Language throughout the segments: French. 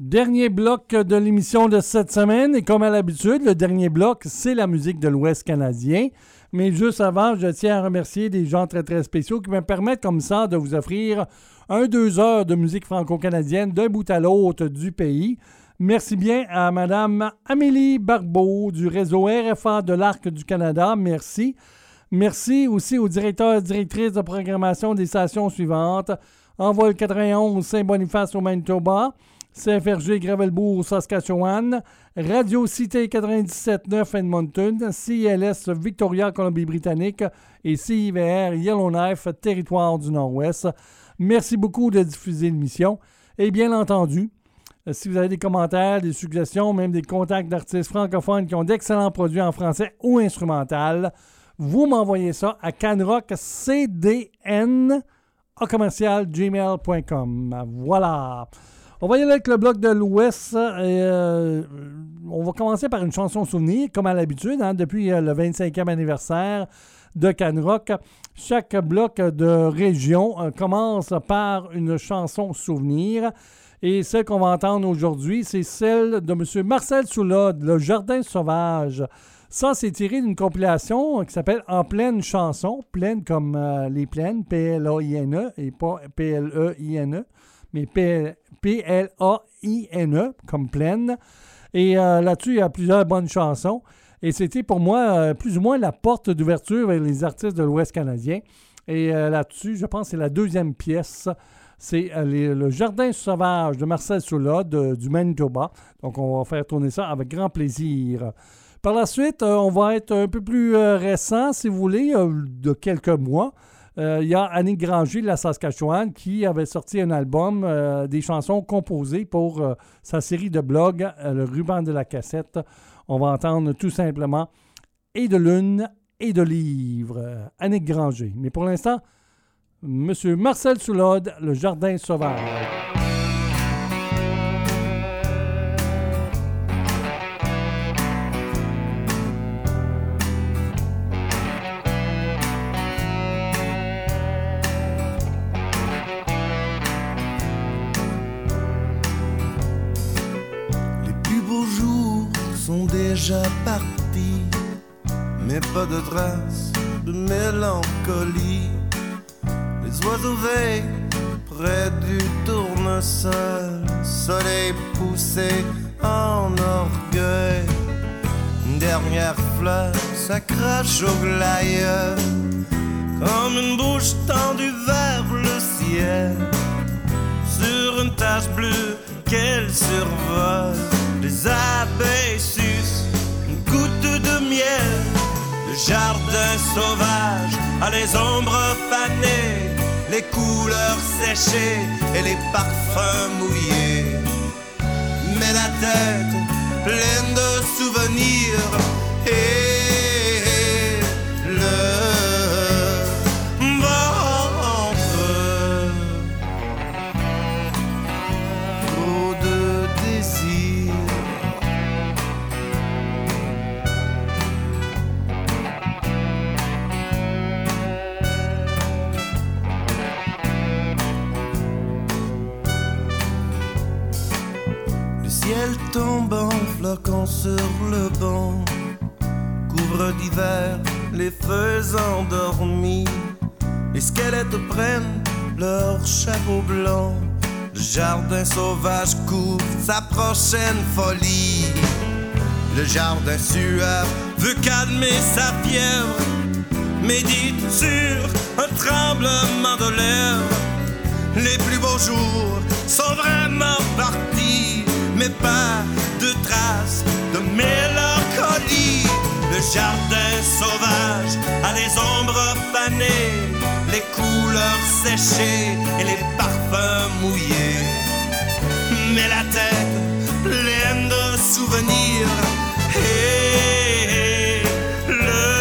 Dernier bloc de l'émission de cette semaine. Et comme à l'habitude, le dernier bloc, c'est la musique de l'Ouest canadien. Mais juste avant, je tiens à remercier des gens très, très spéciaux qui me permettent comme ça de vous offrir 2 heures de musique franco-canadienne d'un bout à l'autre du pays. Merci bien à Mme Amélie Barbeau du réseau RFA de l'Arc du Canada. Merci. Merci aussi aux directeurs et directrices de programmation des stations suivantes. Envol 91 Saint-Boniface au Manitoba, CFRG Gravelbourg Saskatchewan, Radio Cité 97.9 Edmonton, CILS Victoria Colombie-Britannique et CIVR Yellowknife Territoire du Nord-Ouest. Merci beaucoup de diffuser l'émission. Et bien entendu, si vous avez des commentaires, des suggestions, même des contacts d'artistes francophones qui ont d'excellents produits en français ou instrumental, vous m'envoyez ça à canrockcdn@gmail.com. Voilà. On va y aller avec le bloc de l'Ouest. On va commencer par une chanson souvenir, comme à l'habitude, depuis le 25e anniversaire de Canrock. Chaque bloc de région commence par une chanson souvenir. Et celle qu'on va entendre aujourd'hui, c'est celle de M. Marcel Soulod, Le Jardin sauvage. Ça, c'est tiré d'une compilation qui s'appelle En pleine chanson. Pleine comme les plaines, P-L-A-I-N-E, et pas P-L-E-I-N-E, mais P-L-A-I-N-E, comme pleine. Et là-dessus, il y a plusieurs bonnes chansons. Et c'était pour moi plus ou moins la porte d'ouverture vers les artistes de l'Ouest canadien. Et là-dessus, je pense que c'est la deuxième pièce. C'est Le Jardin sauvage de Marcel Soulod du Manitoba. Donc, on va faire tourner ça avec grand plaisir. Par la suite, on va être un peu plus récent, si vous voulez, de quelques mois. Il y a Annick Granger de la Saskatchewan qui avait sorti un album, des chansons composées pour sa série de blogs, Le Ruban de la cassette. On va entendre tout simplement Et de lune et de livres, Annick Granger. Mais pour l'instant, M. Marcel Soulod, Le Jardin sauvage. Déjà parti, mais pas de traces de mélancolie. Les oiseaux veillent près du tournesol, soleil poussé en orgueil. Une dernière fleur, ça crache au glaïeul, comme une bouche tendue vers le ciel. Sur une tache bleue qu'elle survole, les abeilles sucent une goutte de miel. Le jardin sauvage a les ombres fanées, les couleurs séchées et les parfums mouillés. Mais la tête pleine de souvenirs et le tombe en flocons sur le banc, couvre d'hiver les feuilles endormies. Les squelettes prennent leur chapeau blanc. Le jardin sauvage couvre sa prochaine folie. Le jardin suave veut calmer sa fièvre, médite sur un tremblement de lèvres. Les plus beaux jours sont vraiment partis, mais pas de traces de mélancolie. Le jardin sauvage a les ombres fanées, les couleurs séchées et les parfums mouillés. Mais la tête pleine de souvenirs et le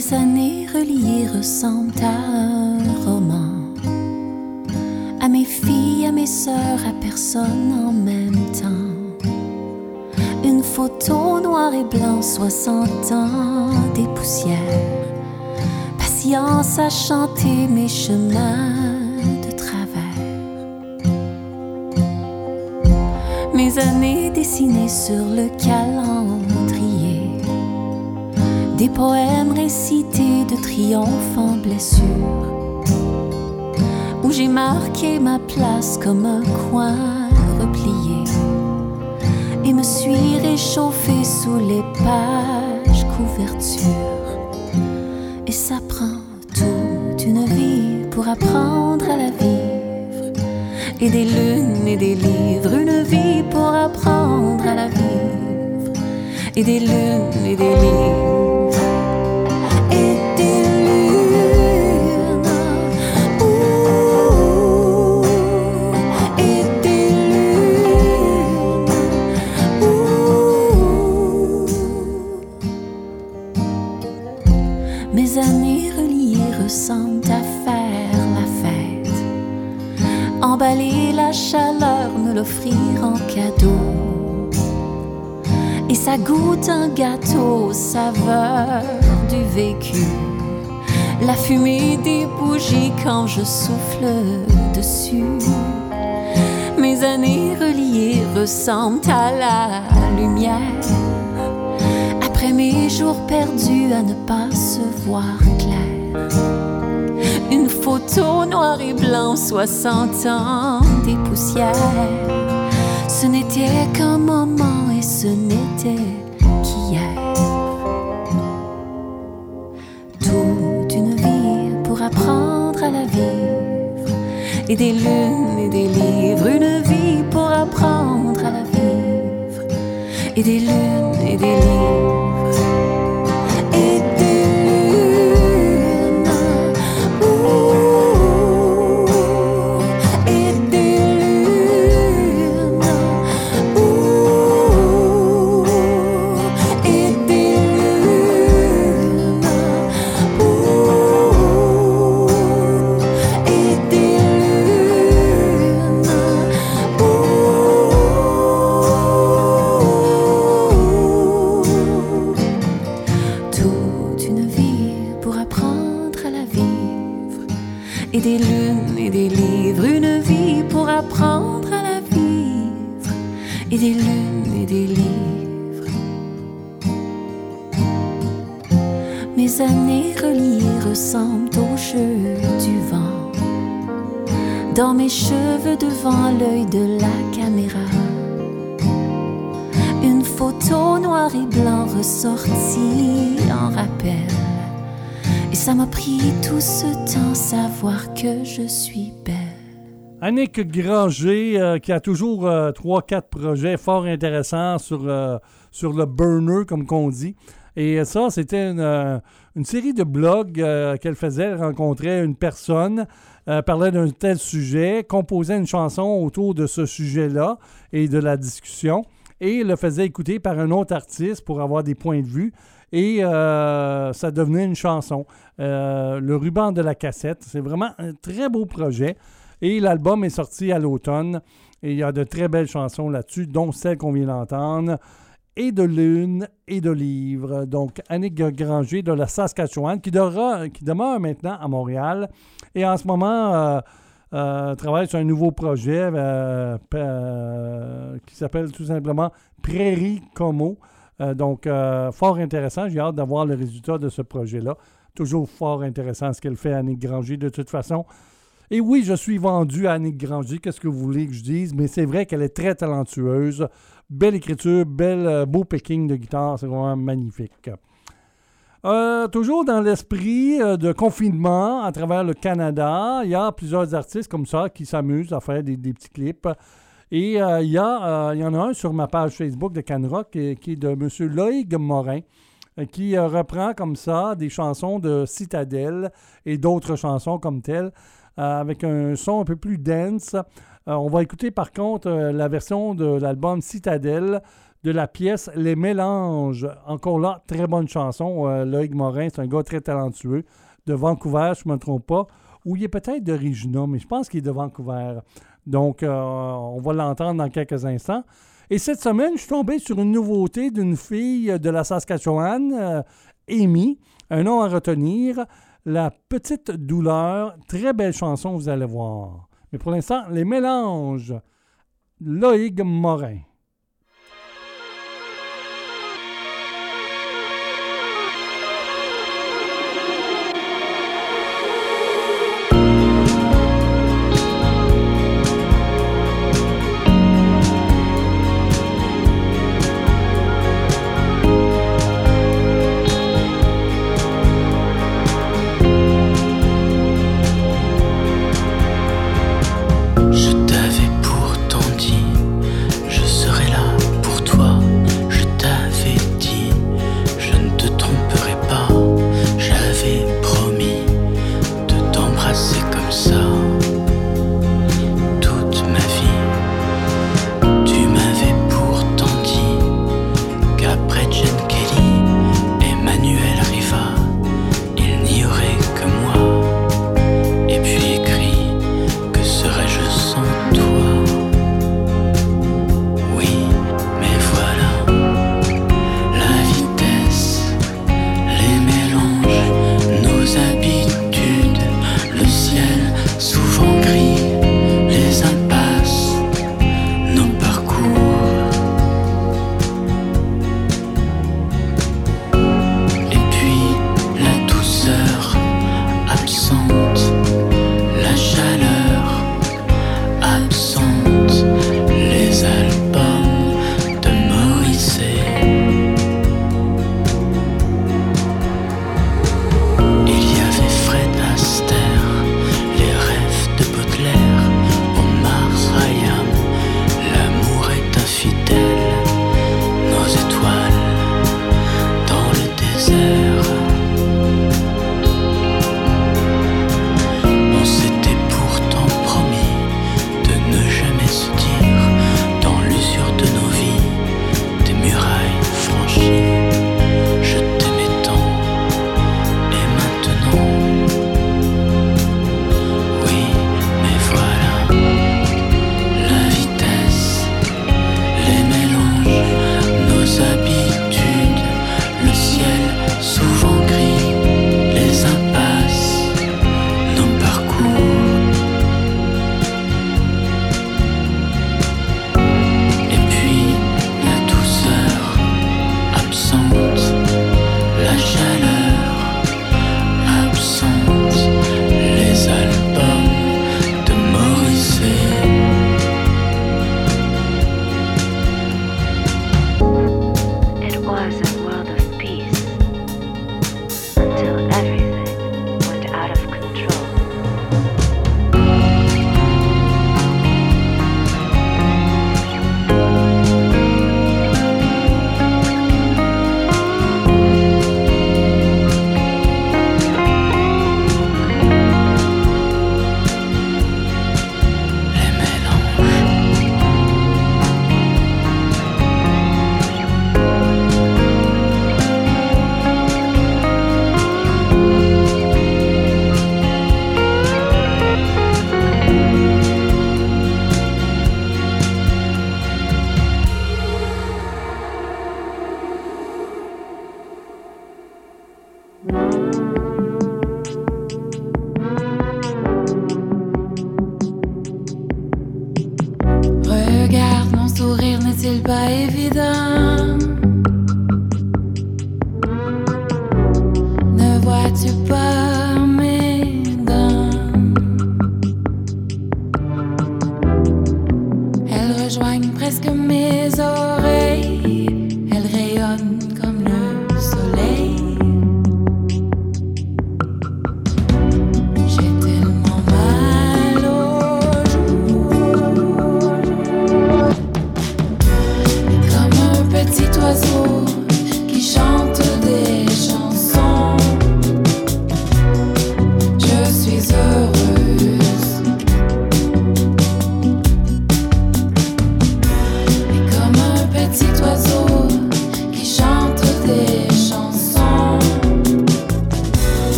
Mes années reliées ressemblent à un roman. À mes filles, à mes sœurs, à personne en même temps. Une photo noir et blanc, 60 ans, des poussières. Patience à chanter mes chemins de travers. Mes années dessinées sur le calendrier. Des poèmes récités de triomphe en blessure, où j'ai marqué ma place comme un coin replié et me suis réchauffée sous les pages couverture. Et ça prend toute une vie pour apprendre à la vivre, et des lunes et des livres, une vie pour apprendre à la vivre, et des lunes et des livres. Mes années reliées ressemblent à faire la fête, emballer la chaleur, me l'offrir en cadeau, et ça goûte un gâteau, saveur du vécu, la fumée des bougies quand je souffle dessus. Mes années reliées ressemblent à la lumière, après mes jours perdus à ne pas se voir clair. Une photo noir et blanc, 60 ans, des poussières. Ce n'était qu'un moment et ce n'était qu'hier. Toute une vie pour apprendre à la vivre, et des lunes et des livres, une vie pour apprendre à la vivre, et des lunes et des livres. Et des lunes et des livres, une vie pour apprendre à la vivre, et des lunes et des livres. Mes années reliées ressemblent au jeu du vent, dans mes cheveux devant l'œil de la caméra. Une photo noir et blanc ressortie en rappel. Et ça m'a pris tout ce temps savoir que je suis belle. Annick Granger, qui a toujours 3-4 projets fort intéressants sur le burner, comme qu'on dit. Et ça, c'était une série de blogs qu'elle faisait. Elle rencontrait une personne, parlait d'un tel sujet, composait une chanson autour de ce sujet-là et de la discussion, et le faisait écouter par un autre artiste pour avoir des points de vue. Et ça devenait une chanson. Le ruban de la cassette, c'est vraiment un très beau projet. Et l'album est sorti à l'automne. Et il y a de très belles chansons là-dessus, dont celle qu'on vient d'entendre, et de lune et de livres. Donc, Annick Granger de la Saskatchewan, qui demeure maintenant à Montréal. Et en ce moment, travaille sur un nouveau projet qui s'appelle tout simplement Prairie Como. Donc, fort intéressant. J'ai hâte d'avoir le résultat de ce projet-là. Toujours fort intéressant ce qu'elle fait, Annick Granger, de toute façon. Et oui, je suis vendu à Annick Granger. Qu'est-ce que vous voulez que je dise? Mais c'est vrai qu'elle est très talentueuse. Belle écriture, beau picking de guitare. C'est vraiment magnifique. Toujours dans l'esprit de confinement à travers le Canada, il y a plusieurs artistes comme ça qui s'amusent à faire des petits clips. Et il y en a un sur ma page Facebook de Canrock qui est de M. Loïc Morin, qui reprend comme ça des chansons de Citadelle et d'autres chansons comme telles, avec un son un peu plus dense. On va écouter par contre la version de l'album Citadelle de la pièce Les Mélanges. Encore là, très bonne chanson. Loïc Morin, c'est un gars très talentueux. De Vancouver, je ne me trompe pas. Ou il est peut-être de Regina, mais je pense qu'il est de Vancouver. Donc, on va l'entendre dans quelques instants. Et cette semaine, je suis tombé sur une nouveauté d'une fille de la Saskatchewan, Amy. Un nom à retenir, La Petite Douleur. Très belle chanson, vous allez voir. Mais pour l'instant, Les Mélanges. Loïc Morin. Et puis écrit, que serais-je sans toi?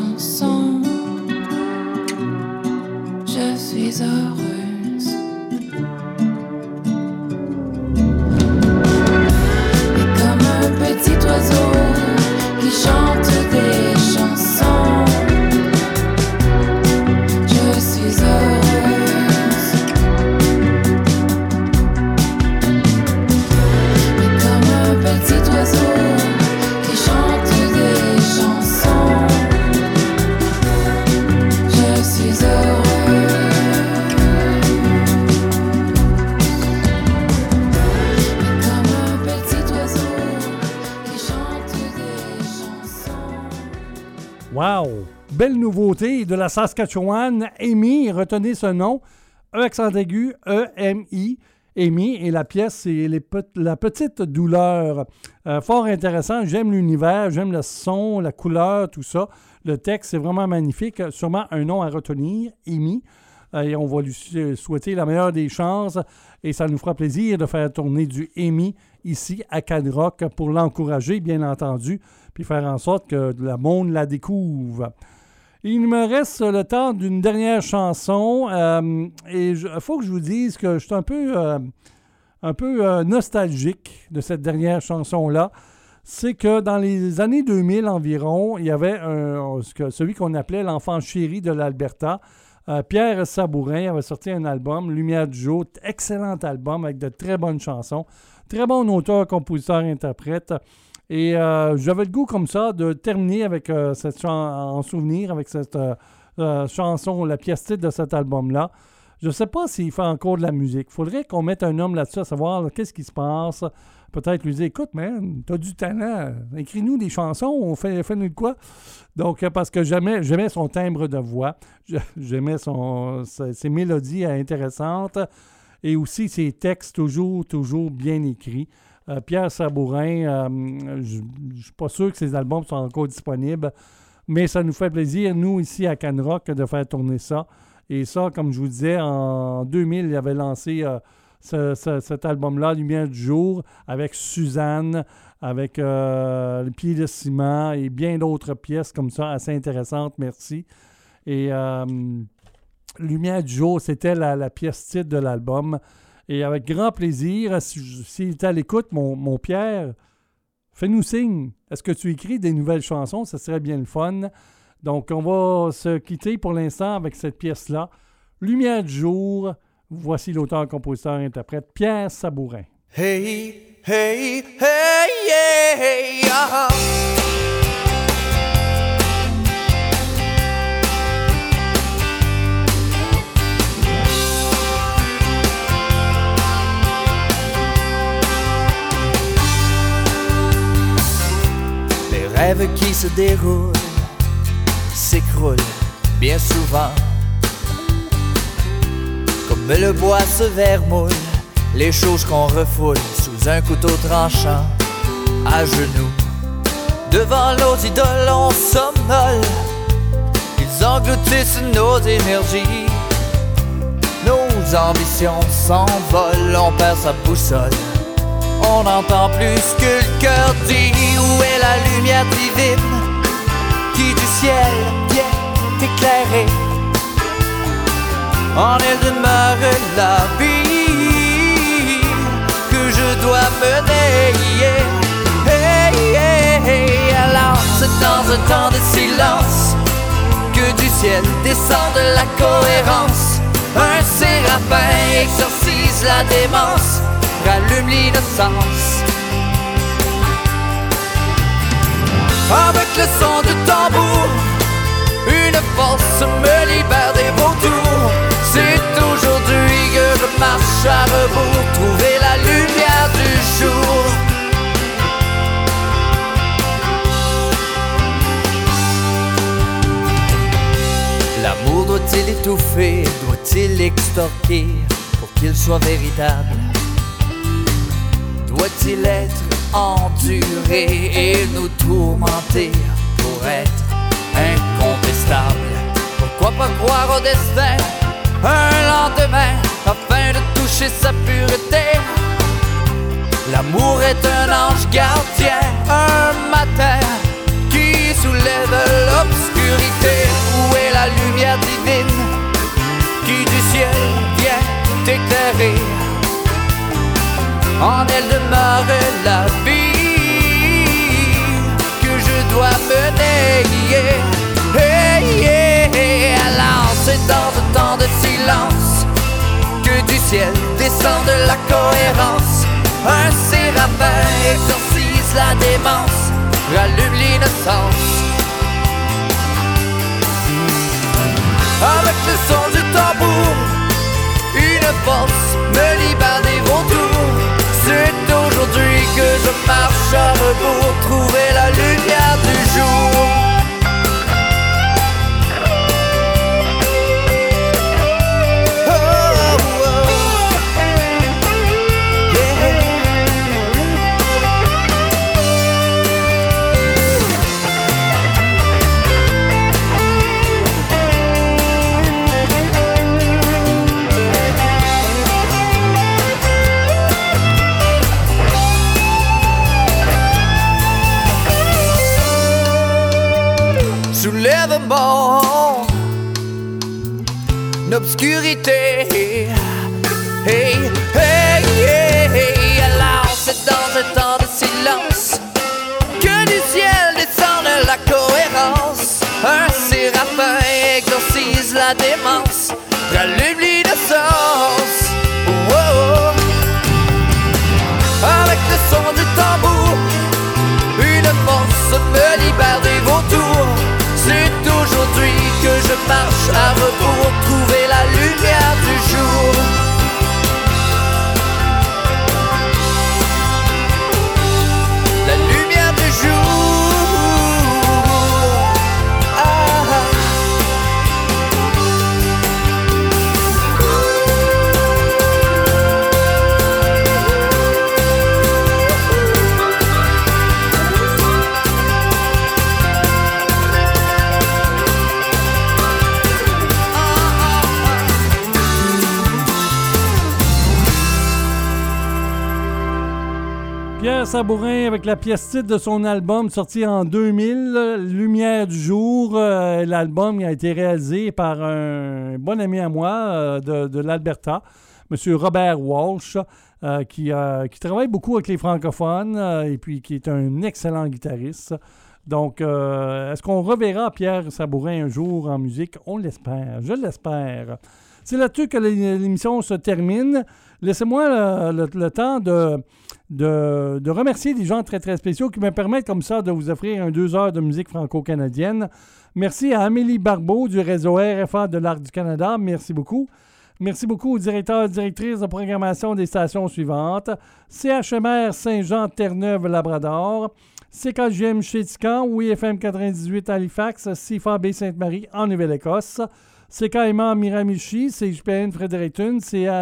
chanson. Je suis heureuse. Et comme un petit oiseau qui chante des chansons, je suis heureuse. Et comme un petit oiseau qui chante des chansons, je suis heureuse. Et comme un petit oiseau qui chante des chansons. Wow! Belle nouveauté de la Saskatchewan. Amy, retenez ce nom. E accent aigu, E-M-I. Amy, et la pièce, c'est La petite douleur. Fort intéressant. J'aime l'univers, j'aime le son, la couleur, tout ça. Le texte, c'est vraiment magnifique. Sûrement un nom à retenir, Amy. Et on va lui souhaiter la meilleure des chances. Et ça nous fera plaisir de faire tourner du Amy ici à Canrock pour l'encourager, bien entendu, puis faire en sorte que le monde la découvre. Il me reste le temps d'une dernière chanson. Et il faut que je vous dise que je suis un peu nostalgique de cette dernière chanson-là. C'est que dans les années 2000 environ, il y avait celui qu'on appelait l'enfant chéri de l'Alberta. Pierre Sabourin avait sorti un album, Lumière du jour, excellent album avec de très bonnes chansons. Très bon auteur, compositeur, interprète. Et j'avais le goût comme ça de terminer avec en souvenir avec cette chanson, la pièce titre de cet album-là. Je ne sais pas s'il fait encore de la musique. Il faudrait qu'on mette un homme là-dessus à savoir là, qu'est-ce qui se passe. Peut-être lui dire, écoute, man, t'as du talent. Écris-nous des chansons, on fait-nous de quoi? Donc, parce que j'aimais son timbre de voix. J'aimais ses mélodies intéressantes. Et aussi ses textes toujours bien écrits. Pierre Sabourin, je ne suis pas sûr que ses albums sont encore disponibles, mais ça nous fait plaisir, nous, ici à Canrock, de faire tourner ça. Et ça, comme je vous disais, en 2000, il avait lancé cet album-là, Lumière du jour, avec Suzanne, avec Le pied de ciment et bien d'autres pièces comme ça, assez intéressantes, merci. Et Lumière du jour, c'était la pièce titre de l'album. Et avec grand plaisir, s'il est à l'écoute, mon Pierre, fais-nous signe. Est-ce que tu écris des nouvelles chansons? Ça serait bien le fun. Donc, on va se quitter pour l'instant avec cette pièce-là. Lumière du jour. Voici l'auteur, compositeur, interprète Pierre Sabourin. Hey, hey, hey, yeah, yeah. Les rêves qui se déroulent s'écroulent bien souvent. Comme le bois se vermoule, les choses qu'on refoule sous un couteau tranchant. À genoux, devant nos idoles, on somnole. Ils engloutissent nos énergies. Nos ambitions s'envolent, on perd sa boussole. On n'entend plus ce que le cœur dit. Où est la lumière divine qui du ciel vient éclairer? En elle demeure la vie que je dois mener. Hey, hey, hey. Alors c'est dans un temps de silence que du ciel descend de la cohérence. Un séraphin exorcise la démence, rallume l'innocence. Avec le son du tambour, une force me libère des vautours. C'est aujourd'hui que je marche à rebours, trouver la lumière du jour. L'amour doit-il étouffer, doit-il extorquer pour qu'il soit véritable? Doit-il être enduré et nous tourmenter pour être incontestable? Pourquoi pas croire au destin un lendemain afin de toucher sa pureté? L'amour est un ange gardien, un matin qui soulève l'obscurité. Où est la lumière divine qui du ciel vient t'éclairer? En elle demeure la vie que je dois mener. Hey, yeah. Alors c'est dans ce temps de silence que du ciel descend de la cohérence. Un séraphin exorcise la démence, rallume l'innocence. Avec le son du tambour, une force me libère des vautours. C'est aujourd'hui que je marche à rebours, trouver la lumière du jour. Soulève mon obscurité. Hey, hey, hey. Alors c'est dans ce temps de silence que du ciel descend de la cohérence. Un séraphin exorcise la démence, rallume l'innocence. Oh, oh. Avec le son du tambour, une force me libère des vautours. C'est aujourd'hui que je marche à rebours, trouver la lumière du jour. La lumière du jour. Pierre Sabourin avec la pièce titre de son album sorti en 2000, Lumière du jour. L'album a été réalisé par un bon ami à moi de l'Alberta, M. Robert Walsh, qui travaille beaucoup avec les francophones et puis qui est un excellent guitariste. Donc, est-ce qu'on reverra Pierre Sabourin un jour en musique? On l'espère, je l'espère. C'est là-dessus que l'émission se termine. Laissez-moi le temps de remercier des gens très, très spéciaux qui me permettent comme ça de vous offrir 2 heures de musique franco-canadienne. Merci à Amélie Barbeau du réseau RFA de l'Arc du Canada. Merci beaucoup. Merci beaucoup aux directeurs et directrices de programmation des stations suivantes. CHMR Saint-Jean-Terre-Neuve-Labrador, CKGM Chétican, WIFM 98 Halifax, CIFA Baie-Sainte-Marie en Nouvelle-Écosse, CKMA Miramichi, CJPN Fredericton,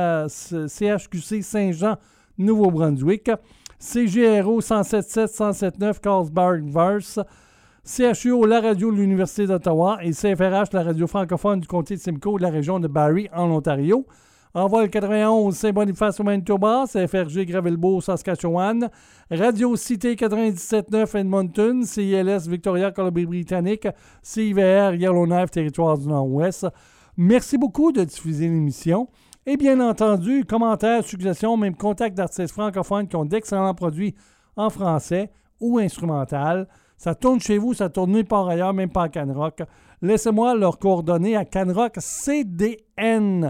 CHQC Saint-Jean Nouveau-Brunswick, CGRO 107.7-107.9 Carlsbad-Verse, CHUO, la radio de l'Université d'Ottawa et CFRH, la radio francophone du comté de Simcoe de la région de Barrie en Ontario. Envol 91 Saint-Boniface au Manitoba, CFRG Gravelbourg, Saskatchewan, Radio Cité 97.9 Edmonton, CILS Victoria, Colombie-Britannique, CIVR Yellowknife, Territoire du Nord-Ouest. Merci beaucoup de diffuser l'émission. Et bien entendu, commentaires, suggestions, même contacts d'artistes francophones qui ont d'excellents produits en français ou instrumental. Ça tourne chez vous, ça tourne nulle part ailleurs, même pas à Canrock. Laissez-moi leurs coordonnées à canrockcdn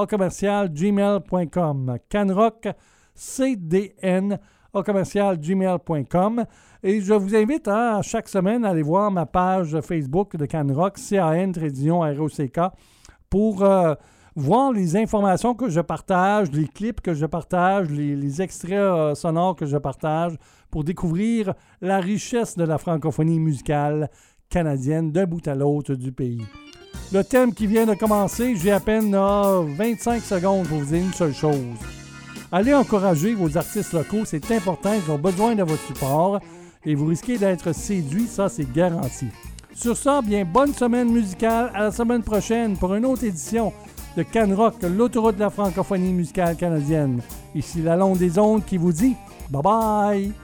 @gmail.com. canrockcdn @gmail.com. Et je vous invite chaque semaine à aller voir ma page Facebook de Canrock, CAN-ROCK, pour voir les informations que je partage, les clips que je partage, les extraits sonores que je partage, pour découvrir la richesse de la francophonie musicale canadienne d'un bout à l'autre du pays. Le thème qui vient de commencer, j'ai à peine 25 secondes pour vous dire une seule chose. Allez encourager vos artistes locaux, c'est important, ils ont besoin de votre support et vous risquez d'être séduits, ça c'est garanti. Sur ça, bien, bonne semaine musicale, à la semaine prochaine pour une autre édition de Canrock, l'autoroute de la francophonie musicale canadienne. Ici la Londe des Ondes qui vous dit bye bye!